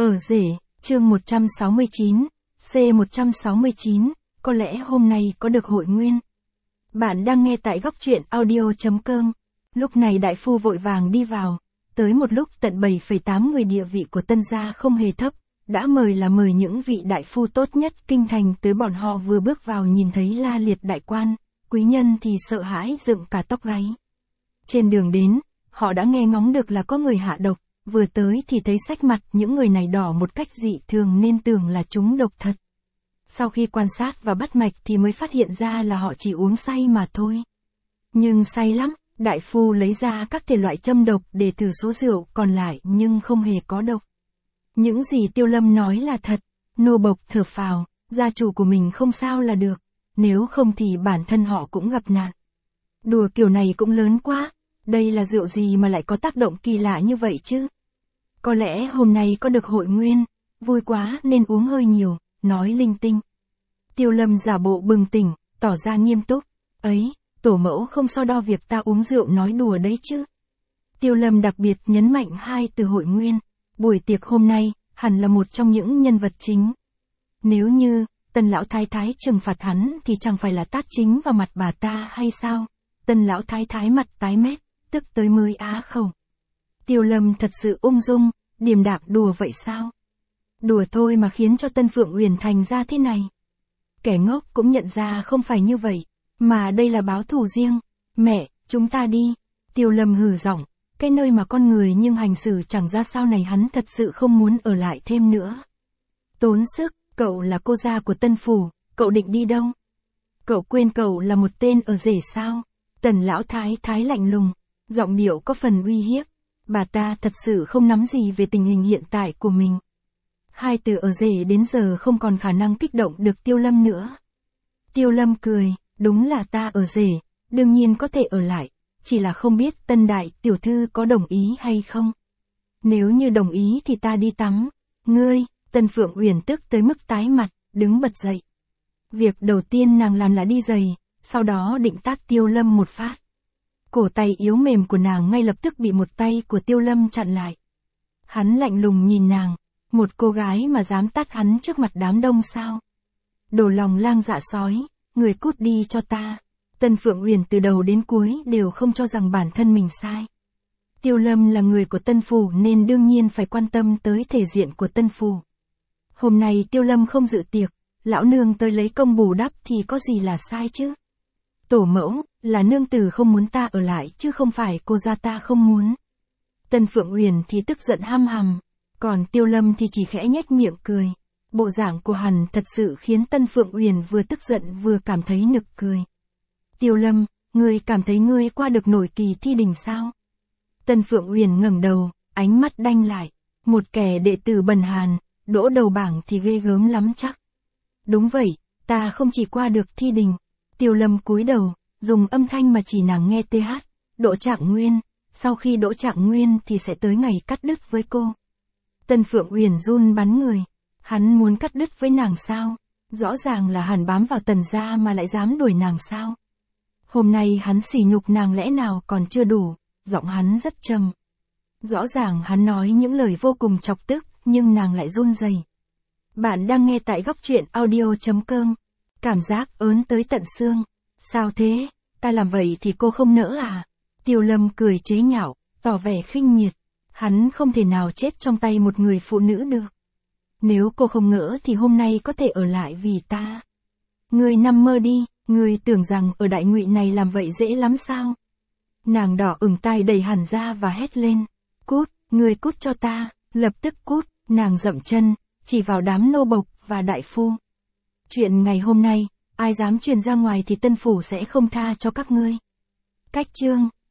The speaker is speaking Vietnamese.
Ở rể, chương 169, C169, có lẽ hôm nay có được hội nguyên. Bạn đang nghe tại góc truyện audio.com. Lúc này đại phu vội vàng đi vào, tới một lúc tận 7,8 người địa vị của Tân gia không hề thấp, đã mời là mời những vị đại phu tốt nhất kinh thành tới, bọn họ vừa bước vào nhìn thấy la liệt đại quan, quý nhân thì sợ hãi dựng cả tóc gáy. Trên đường đến, họ đã nghe ngóng được là có người hạ độc, vừa tới thì thấy sắc mặt những người này đỏ một cách dị thường nên tưởng là chúng độc thật. Sau khi quan sát và bắt mạch thì mới phát hiện ra là họ chỉ uống say mà thôi. Nhưng say lắm, đại phu lấy ra các thể loại châm độc để thử số rượu còn lại nhưng không hề có độc. Những gì Tiêu Lâm nói là thật, nô bộc thở phào, gia chủ của mình không sao là được, nếu không thì bản thân họ cũng gặp nạn. Đùa kiểu này cũng lớn quá, đây là rượu gì mà lại có tác động kỳ lạ như vậy chứ? Có lẽ hôm nay có được hội nguyên, vui quá nên uống hơi nhiều, nói linh tinh. Tiêu Lâm giả bộ bừng tỉnh, tỏ ra nghiêm túc, ấy, tổ mẫu không so đo việc ta uống rượu nói đùa đấy chứ. Tiêu Lâm đặc biệt nhấn mạnh hai từ hội nguyên, buổi tiệc hôm nay, hẳn là một trong những nhân vật chính. Nếu như, Tân lão thái thái trừng phạt hắn thì chẳng phải là tát chính vào mặt bà ta hay sao? Tân lão thái thái mặt tái mét, tức tới mới á khẩu. Tiêu Lâm thật sự ung dung, điềm đạm đùa vậy sao? Đùa thôi mà khiến cho Tân Phượng Uyển thành ra thế này. Kẻ ngốc cũng nhận ra không phải như vậy, mà đây là báo thù riêng. Mẹ, chúng ta đi. Tiêu Lâm hừ giọng, cái nơi mà con người nhưng hành xử chẳng ra sao này hắn thật sự không muốn ở lại thêm nữa. Tốn sức, cậu là cô gia của Tân Phủ, cậu định đi đâu? Cậu quên cậu là một tên ở rể sao? Tần lão thái thái lạnh lùng, giọng điệu có phần uy hiếp. Bà ta thật sự không nắm gì về tình hình hiện tại của mình. Hai từ ở rể đến giờ không còn khả năng kích động được Tiêu Lâm nữa. Tiêu Lâm cười, đúng là ta ở rể, đương nhiên có thể ở lại, chỉ là không biết Tân đại tiểu thư có đồng ý hay không. Nếu như đồng ý thì ta đi tắm. Ngươi, Tân Phượng Uyển tức tới mức tái mặt, đứng bật dậy. Việc đầu tiên nàng làm là đi giày, sau đó định tát Tiêu Lâm một phát. Cổ tay yếu mềm của nàng ngay lập tức bị một tay của Tiêu Lâm chặn lại. Hắn lạnh lùng nhìn nàng, một cô gái mà dám tát hắn trước mặt đám đông sao? Đồ lòng lang dạ sói, người cút đi cho ta. Tân Phượng Uyển từ đầu đến cuối đều không cho rằng bản thân mình sai. Tiêu Lâm là người của Tân Phủ nên đương nhiên phải quan tâm tới thể diện của Tân Phủ. Hôm nay Tiêu Lâm không dự tiệc, lão nương tới lấy công bù đắp thì có gì là sai chứ? Tổ mẫu, là nương tử không muốn ta ở lại chứ không phải cô gia ta không muốn. Tân Phượng Uyển thì tức giận hăm hằm, còn Tiêu Lâm thì chỉ khẽ nhếch miệng cười. Bộ dạng của hắn thật sự khiến Tân Phượng Uyển vừa tức giận vừa cảm thấy nực cười. Tiêu Lâm, ngươi cảm thấy ngươi qua được nổi kỳ thi đình sao? Tân Phượng Uyển ngẩng đầu, ánh mắt đanh lại. Một kẻ đệ tử bần hàn, đỗ đầu bảng thì ghê gớm lắm chắc. Đúng vậy, ta không chỉ qua được thi đình. Tiêu Lâm cúi đầu, dùng âm thanh mà chỉ nàng nghe TH, đỗ trạng nguyên, sau khi đỗ trạng nguyên thì sẽ tới ngày cắt đứt với cô. Tân Phượng Uyển run bắn người, hắn muốn cắt đứt với nàng sao? Rõ ràng là hắn bám vào Tần gia mà lại dám đuổi nàng sao? Hôm nay hắn sỉ nhục nàng lẽ nào còn chưa đủ, giọng hắn rất trầm. Rõ ràng hắn nói những lời vô cùng chọc tức, nhưng nàng lại run rẩy. Bạn đang nghe tại góc truyện audio.com. Cảm giác ớn tới tận xương. Sao thế, ta làm vậy thì cô không nỡ à? Tiêu Lâm cười chế nhạo, tỏ vẻ khinh miệt. Hắn không thể nào chết trong tay một người phụ nữ được. Nếu cô không ngỡ thì hôm nay có thể ở lại vì ta. Ngươi nằm mơ đi, ngươi tưởng rằng ở đại ngụy này làm vậy dễ lắm sao? Nàng đỏ ửng tai đẩy hẳn ra và hét lên. Cút, ngươi cút cho ta, lập tức cút. Nàng dậm chân, chỉ vào đám nô bộc và đại phu. Chuyện ngày hôm nay, ai dám truyền ra ngoài thì Tân Phủ sẽ không tha cho các ngươi. Cách chương